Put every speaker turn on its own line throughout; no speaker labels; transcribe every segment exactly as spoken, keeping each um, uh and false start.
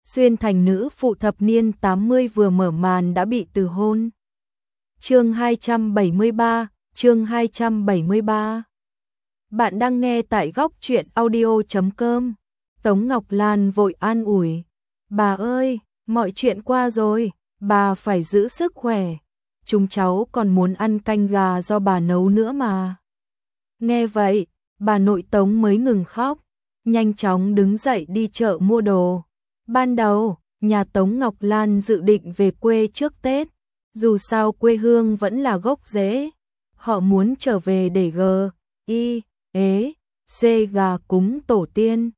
Xuyên thành nữ phụ thập niên tám mươi vừa mở màn đã bị từ hôn. Chương hai trăm bảy mươi ba, chương hai trăm bảy mươi ba. Bạn đang nghe tại góc truyện audio chấm com. Tống Ngọc Lan vội an ủi, "Bà ơi, mọi chuyện qua rồi, bà phải giữ sức khỏe. Chúng cháu còn muốn ăn canh gà do bà nấu nữa mà." Nghe vậy, bà nội Tống mới ngừng khóc, nhanh chóng đứng dậy đi chợ mua đồ. Ban đầu, nhà Tống Ngọc Lan dự định về quê trước Tết, dù sao quê hương vẫn là gốc rễ. Họ muốn trở về để g, i, ế, c gà cúng tổ tiên.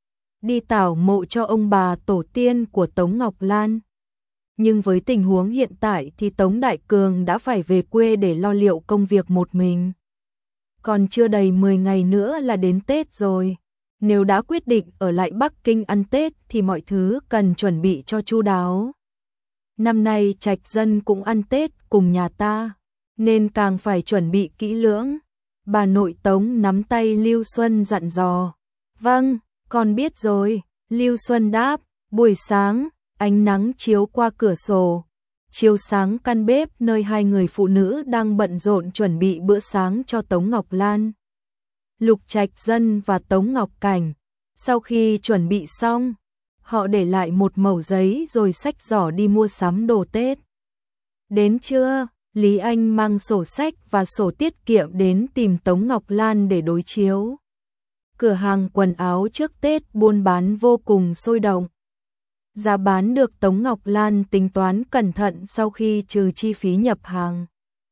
Đi tảo mộ cho ông bà tổ tiên của Tống Ngọc Lan. Nhưng với tình huống hiện tại thì Tống Đại Cường đã phải về quê để lo liệu công việc một mình. Còn chưa đầy mười ngày nữa là đến Tết rồi. Nếu đã quyết định ở lại Bắc Kinh ăn Tết thì mọi thứ cần chuẩn bị cho chu đáo. Năm nay Trạch Dân cũng ăn Tết cùng nhà ta, nên càng phải chuẩn bị kỹ lưỡng. Bà nội Tống nắm tay Lưu Xuân dặn dò. "Vâng, con biết rồi." Lưu Xuân đáp. Buổi sáng, ánh nắng chiếu qua cửa sổ, chiếu sáng căn bếp nơi hai người phụ nữ đang bận rộn chuẩn bị bữa sáng cho Tống Ngọc Lan. Lục Trạch Dân và Tống Ngọc Cảnh, sau khi chuẩn bị xong, họ để lại một mẩu giấy rồi xách giỏ đi mua sắm đồ Tết. Đến trưa, Lý Anh mang sổ sách và sổ tiết kiệm đến tìm Tống Ngọc Lan để đối chiếu. Cửa hàng quần áo trước Tết buôn bán vô cùng sôi động. Giá bán được Tống Ngọc Lan tính toán cẩn thận sau khi trừ chi phí nhập hàng,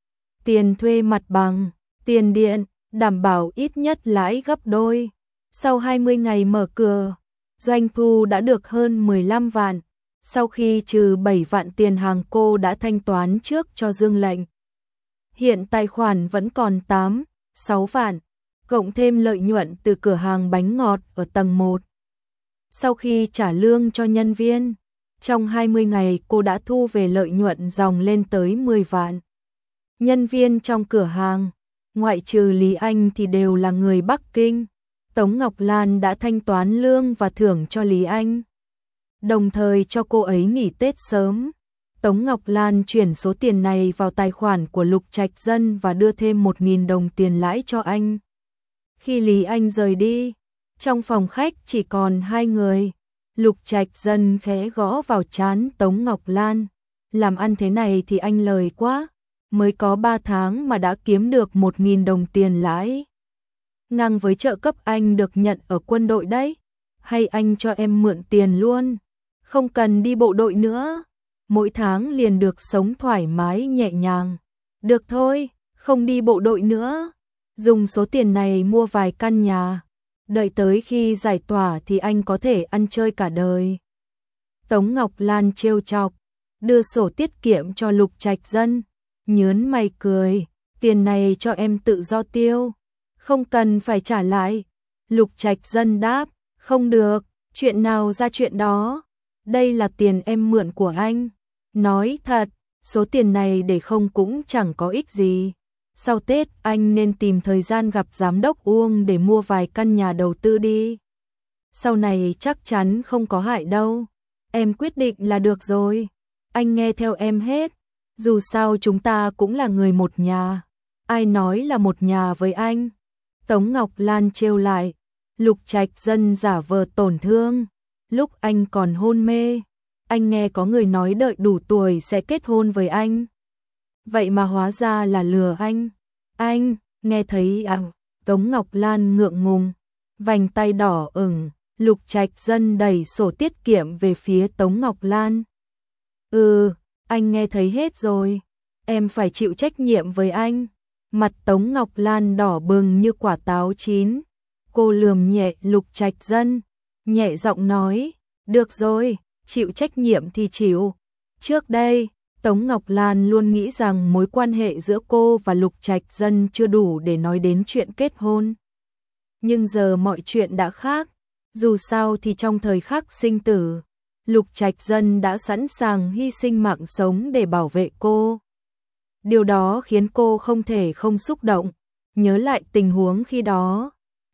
tiền thuê mặt bằng, tiền điện, đảm bảo ít nhất lãi gấp đôi. Sau hai mươi ngày mở cửa, doanh thu đã được hơn mười lăm vạn. Sau khi trừ bảy vạn tiền hàng cô đã thanh toán trước cho Dương Lệnh, hiện tài khoản vẫn còn tám, sáu vạn, cộng thêm lợi nhuận từ cửa hàng bánh ngọt ở tầng một. Sau khi trả lương cho nhân viên, trong hai mươi ngày cô đã thu về lợi nhuận ròng lên tới mười vạn. Nhân viên trong cửa hàng, ngoại trừ Lý Anh thì đều là người Bắc Kinh. Tống Ngọc Lan đã thanh toán lương và thưởng cho Lý Anh, đồng thời cho cô ấy nghỉ Tết sớm. Tống Ngọc Lan chuyển số tiền này vào tài khoản của Lục Trạch Dân và đưa thêm một nghìn đồng tiền lãi cho anh. Khi Lý Anh rời đi, trong phòng khách chỉ còn hai người. Lục Trạch Dân khẽ gõ vào trán Tống Ngọc Lan. Làm ăn thế này thì anh lời quá, mới có ba tháng mà đã kiếm được một nghìn đồng tiền lãi. Ngang với trợ cấp anh được nhận ở quân đội đấy. Hay anh cho em mượn tiền luôn, không cần đi bộ đội nữa, mỗi tháng liền được sống thoải mái nhẹ nhàng. Được thôi, không đi bộ đội nữa, dùng số tiền này mua vài căn nhà, đợi tới khi giải tỏa thì anh có thể ăn chơi cả đời. Tống Ngọc Lan trêu chọc, đưa sổ tiết kiệm cho Lục Trạch Dân, nhớn mày cười, "Tiền này cho em tự do tiêu, không cần phải trả lại." Lục Trạch Dân đáp, "Không được, chuyện nào ra chuyện đó, đây là tiền em mượn của anh. Nói thật, số tiền này để không cũng chẳng có ích gì. Sau Tết anh nên tìm thời gian gặp giám đốc Uông để mua vài căn nhà đầu tư đi. Sau này chắc chắn không có hại đâu. Em quyết định là được rồi. Anh nghe theo em hết. Dù sao chúng ta cũng là người một nhà. Ai nói là một nhà với anh?" Tống Ngọc Lan trêu lại. Lục Trạch Dân giả vờ tổn thương. "Lúc anh còn hôn mê, anh nghe có người nói đợi đủ tuổi sẽ kết hôn với anh. Vậy mà hóa ra là lừa anh. Anh, nghe thấy à?" Tống Ngọc Lan ngượng ngùng, vành tay đỏ ửng. Lục Trạch Dân đẩy sổ tiết kiệm về phía Tống Ngọc Lan. "Ừ, anh nghe thấy hết rồi. Em phải chịu trách nhiệm với anh." Mặt Tống Ngọc Lan đỏ bừng như quả táo chín. Cô lườm nhẹ Lục Trạch Dân, nhẹ giọng nói, "Được rồi, chịu trách nhiệm thì chịu." Trước đây, Tống Ngọc Lan luôn nghĩ rằng mối quan hệ giữa cô và Lục Trạch Dân chưa đủ để nói đến chuyện kết hôn. Nhưng giờ mọi chuyện đã khác. Dù sao thì trong thời khắc sinh tử, Lục Trạch Dân đã sẵn sàng hy sinh mạng sống để bảo vệ cô. Điều đó khiến cô không thể không xúc động, nhớ lại tình huống khi đó.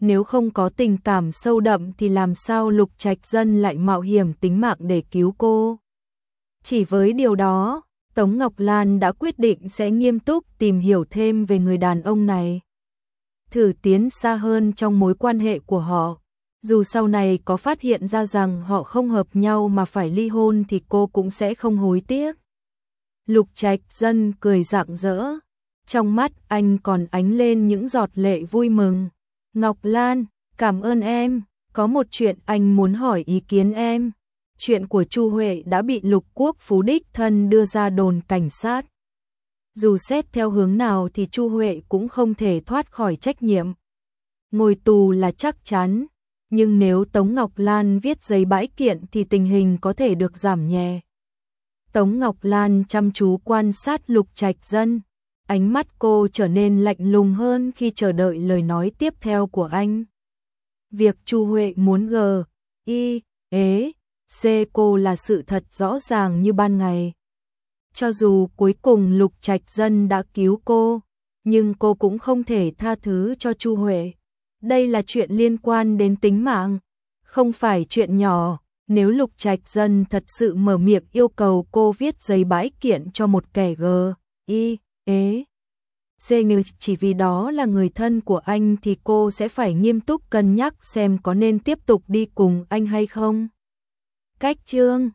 nếu không có tình cảm sâu đậm thì làm sao Lục Trạch Dân lại mạo hiểm tính mạng để cứu cô. Chỉ với điều đó, Tống Ngọc Lan đã quyết định sẽ nghiêm túc tìm hiểu thêm về người đàn ông này. Thử tiến xa hơn trong mối quan hệ của họ. Dù sau này có phát hiện ra rằng họ không hợp nhau mà phải ly hôn thì cô cũng sẽ không hối tiếc. Lục Trạch Dân cười rạng rỡ. Trong mắt anh còn ánh lên những giọt lệ vui mừng. Ngọc Lan, cảm ơn em. Có một chuyện anh muốn hỏi ý kiến em. Chuyện của Chu Huệ đã bị Lục Quốc Phú đích thân đưa ra đồn cảnh sát. Dù xét theo hướng nào thì Chu Huệ cũng không thể thoát khỏi trách nhiệm. Ngồi tù là chắc chắn, nhưng nếu Tống Ngọc Lan viết giấy bãi kiện thì tình hình có thể được giảm nhẹ. Tống Ngọc Lan chăm chú quan sát Lục Trạch Dân, ánh mắt cô trở nên lạnh lùng hơn khi chờ đợi lời nói tiếp theo của anh. Việc Chu Huệ muốn g, i, ế, c cô là sự thật rõ ràng như ban ngày. Cho dù cuối cùng Lục Trạch Dân đã cứu cô, nhưng cô cũng không thể tha thứ cho Chu Huệ. Đây là chuyện liên quan đến tính mạng, không phải chuyện nhỏ. Nếu Lục Trạch Dân thật sự mở miệng yêu cầu cô viết giấy bãi kiện cho một kẻ g, i, ế, c chỉ vì đó là người thân của anh thì cô sẽ phải nghiêm túc cân nhắc xem có nên tiếp tục đi cùng anh hay không. Cách chương